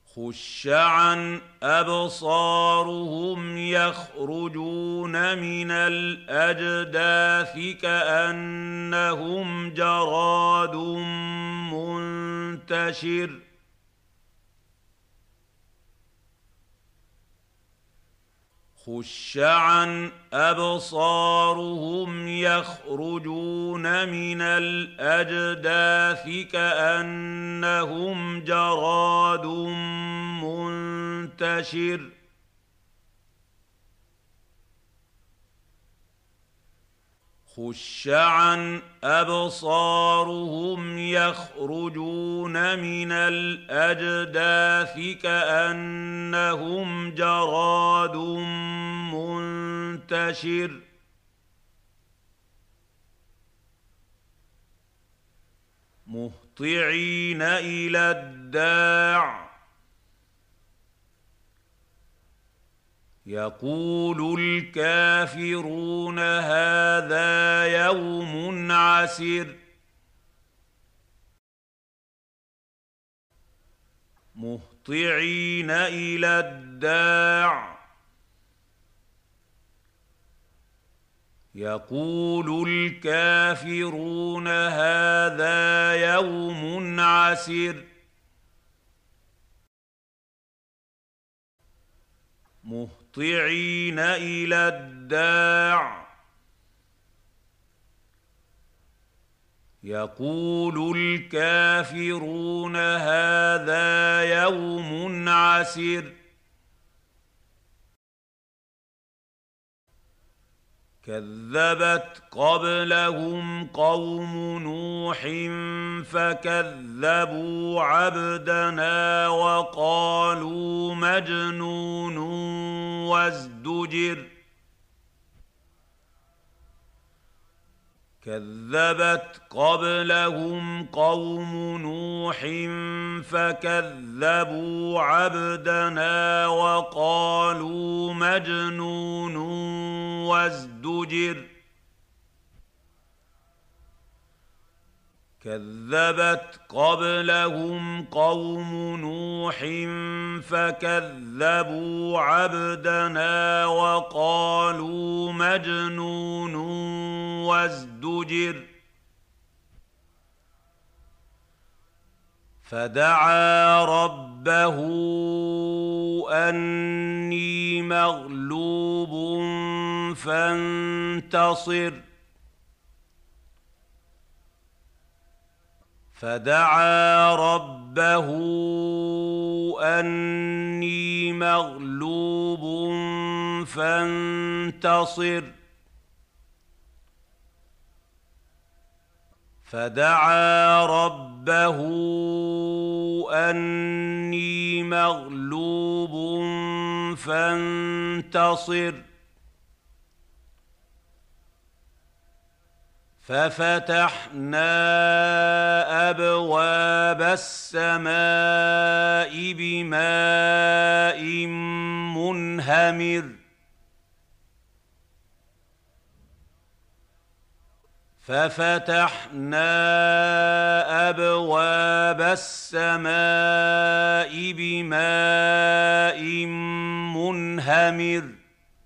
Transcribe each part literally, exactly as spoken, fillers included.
خُشَّ عَنْ أَبْصَارُهُمْ يَخْرُجُونَ مِنَ الْأَجْدَاثِ كَأَنَّهُمْ جَرَادٌ مُّنتَشِرٌ خُشَّ عَنْ أَبْصَارُهُمْ يَخْرُجُونَ مِنَ الْأَجْدَاثِ كَأَنَّهُمْ جَرَادٌ مُّنتَشِرٌ خُشَّ عَنْ أَبْصَارُهُمْ يَخْرُجُونَ مِنَ الْأَجْدَاثِ كَأَنَّهُمْ جَرَادٌ مُّنتَشِرٌ مُهْطِعِينَ إِلَى الدَّاعِ يَقُولُ الْكَافِرُونَ هَٰذَا يَوْمٌ عَسِرٌ مُهْطِعِينَ إِلَى الدَّاعِ يَقُولُ الْكَافِرُونَ هَٰذَا يَوْمٌ عَسِرٌ مُهْطِعِينَ إِلَى الدَّاعِ يَقُولُ الْكَافِرُونَ هَٰذَا يَوْمٌ عَسِرٌ كَذَّبَتْ قَبْلَهُمْ قَوْمُ نُوحٍ فَكَذَّبُوا عَبْدَنَا وَقَالُوا مَجْنُونٌ وَازْدُجِرَ كَذَّبَتْ قَبْلَهُمْ قَوْمُ نُوحٍ فَكَذَّبُوا عَبْدَنَا وَقَالُوا مَجْنُونٌ وَازْدُجِرَ كَذَّبَتْ قَبْلَهُمْ قَوْمُ نُوحٍ فَكَذَّبُوا عَبْدَنَا وَقَالُوا مَجْنُونٌ وَازْدُجِرَ فَدَعَا رَبَّهُ أَنِّي مَغْلُوبٌ فَانتَصِرْ فَدَعَا رَبَّهُ أَنِّي مَغْلُوبٌ فَانتَصِرْ فَدَعَا رَبَّهُ أَنِّي مَغْلُوبٌ فَانتَصِرْ فَفَتَحْنَا أَبْوَابَ السَّمَاءِ بِمَاءٍ مُّنْهَمِرٍ فَفَتَحْنَا أَبْوَابَ السَّمَاءِ بِمَاءٍ مُّنْهَمِرٍ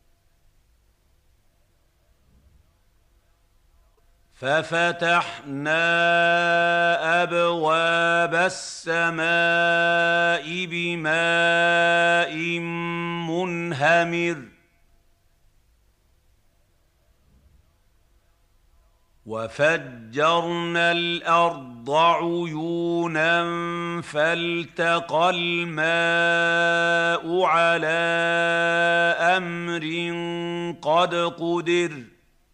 فَفَتَحْنَا أَبْوَابَ السَّمَاءِ بِمَاءٍ مُّنْهَمِرٍ وَفَجَّرْنَا الْأَرْضَ عُيُونًا فَالْتَقَى الْمَاءُ عَلَىٰ أَمْرٍ قَدْ قُدِرَ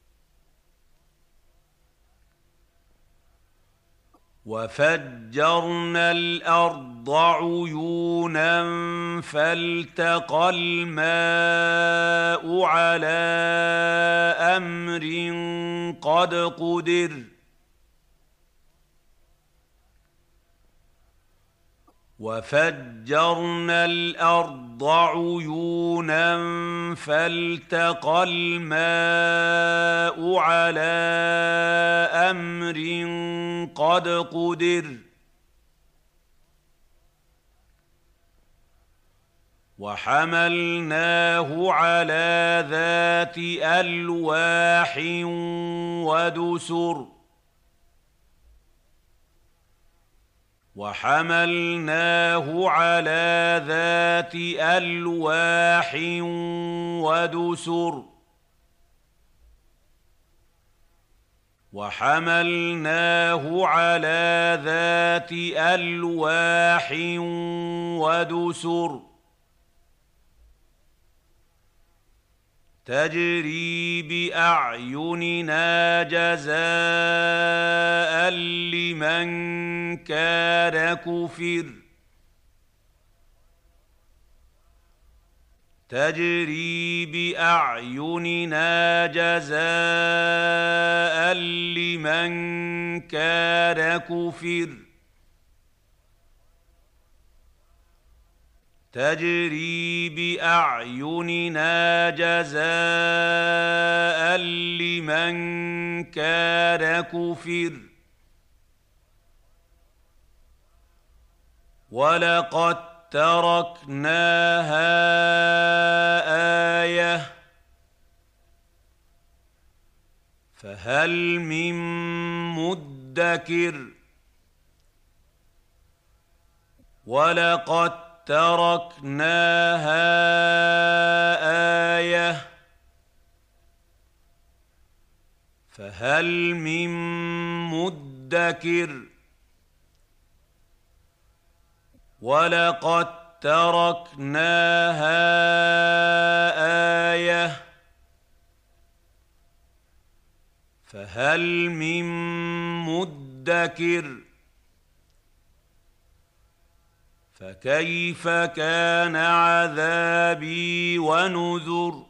وَفَجَّرْنَا الْأَرْضَ عُيُونًا فَالْتَقَى الْمَاءُ عَلَىٰ أَمْرٍ قَدْ قُدِرَ وَفَجَّرْنَا الْأَرْضَ عُيُونًا فَالْتَقَى الْمَاءُ عَلَىٰ أَمْرٍ قَدْ قُدِرَ وحملناه على ذات ألواح ودسر وحملناه على ذات ألواح ودسر وحملناه على ذات ألواح ودسر تجري بأعيننا جزاء لمن كان كفر تجري بأعيننا جزاء لمن كان كفر تجري بأعيننا جزاء لمن كان كفر ولقد تركناها آية فهل من مدكر ولقد تركناها آية فهل من مدكر ولقد تركناها آية فهل من مدكر فكيف كان عذابي ونذر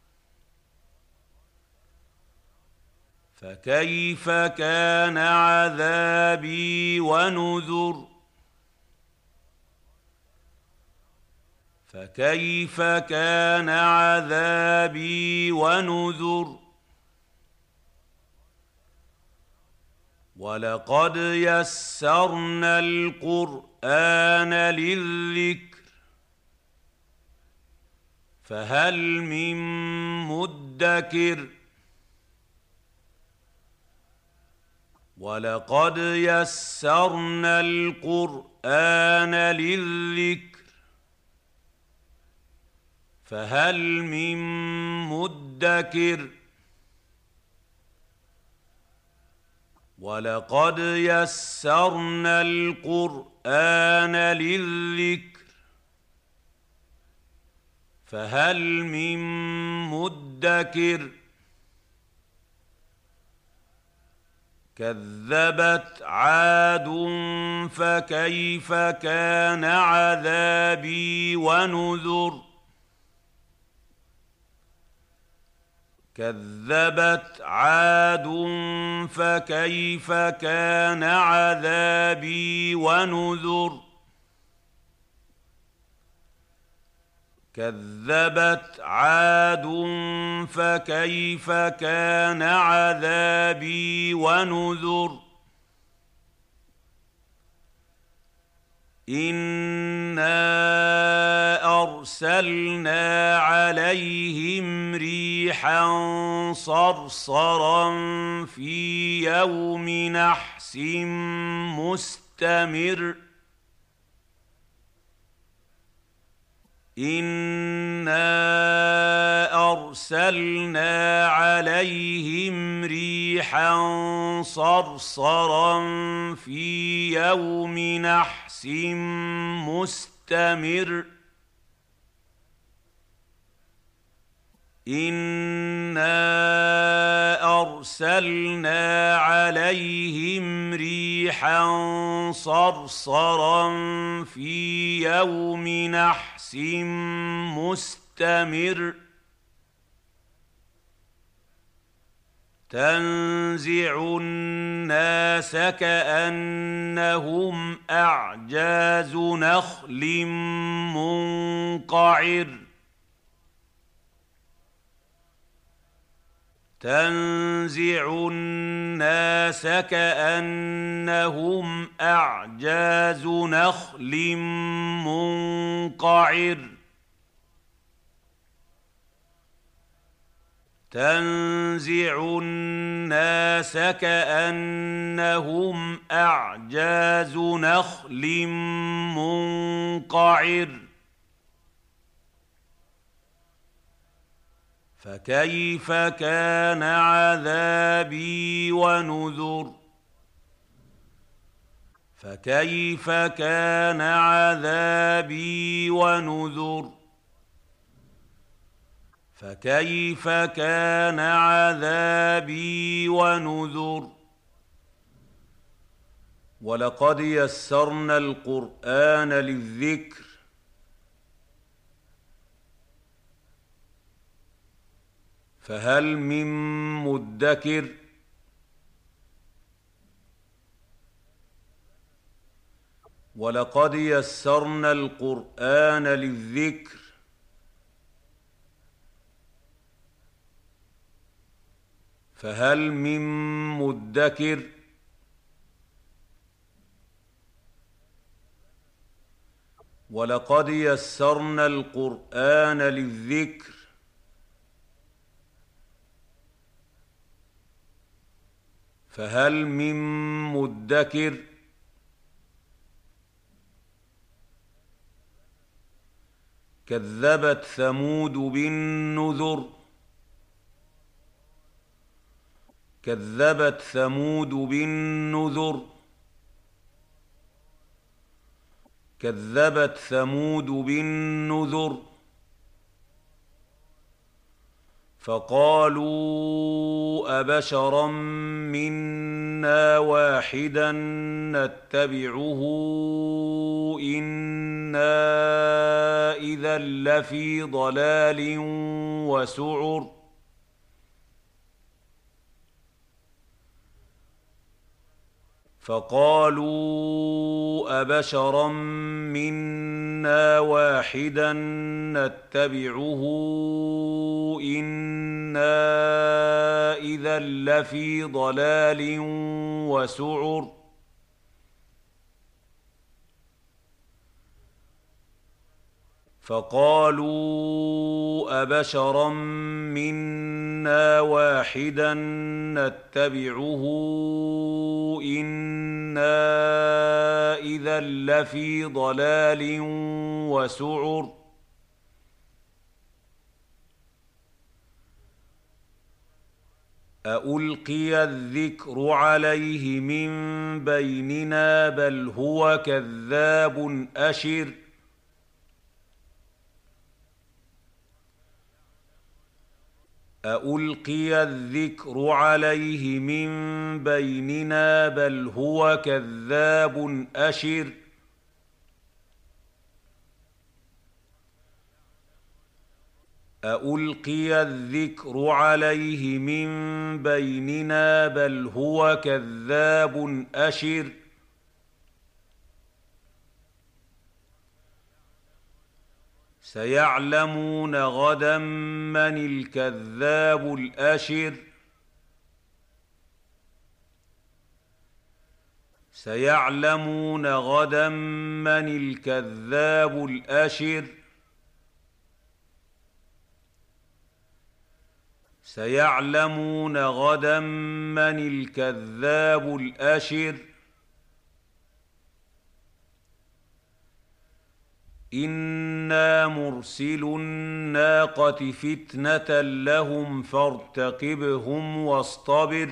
فكيف كان عذابي ونذر فكيف كان عذابي ونذر ولقد يسرنا القرآن للذكر فهل من مدكر ولقد يسرنا القرآن للذكر فهل من مدكر ولقد يسرنا القرآن للذكر فهل من مدكر كذبت عاد فكيف كان عذابي ونذر كذبت عاد فكيف كان عذابي ونذر كذبت عاد فكيف كان عذابي ونذر إنا أرسلنا عليهم ريحا صرصرا في يوم نحس مستمر إنا أرسلنا عليهم ريحا صرصرا في يوم نحس مستمر إنا أرسلنا عليهم ريحا صرصرا في يوم نحس مستمر تنزع الناس كأنهم أعجاز نخل منقعر تنزع الناس كأنهم أعجاز نخل منقعر تنزع الناس كأنهم أعجاز نخل منقعر فكيف كان عذابي ونذر فكيف كان عذابي ونذر فكيف كان عذابي ونذر ولقد يسرنا القرآن للذكر فهل من مدكر ولقد يسرنا القرآن للذكر فهل من مدكر ولقد يسرنا القرآن للذكر فهل من مدكر كذبت ثمود بالنذر كذبت ثمود بالنذر كذبت ثمود بالنذر فقالوا أبشرا منا واحدا نتبعه إنا إذا لفي ضلال وسعر فقالوا أبشرا منا واحدا نتبعه إنا إذا لفي ضلال وسعر فقالوا أبشرا منا واحدا نتبعه إنا إذا لفي ضلال وسعر أألقي الذكر عليه من بيننا بل هو كذاب أشر أألقي الذكر عليه من بيننا بل هو كذاب أشر أألقي الذكر عليه من بيننا بل هو كذاب أشر سيعلمون غدا من الكذاب الأشر سيعلمون غدا من الكذاب الأشر سيعلمون غدا من الكذاب الأشر إنا مرسل الناقة فتنة لهم فارتقبهم واصطبر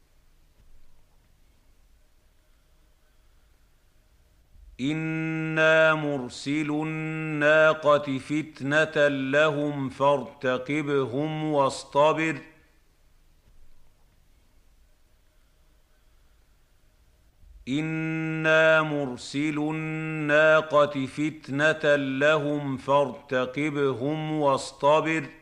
إنا مرسل الناقة فتنة لهم فارتقبهم واصطبر إنا مرسل الناقة فتنة لهم فارتقبهم واصطبر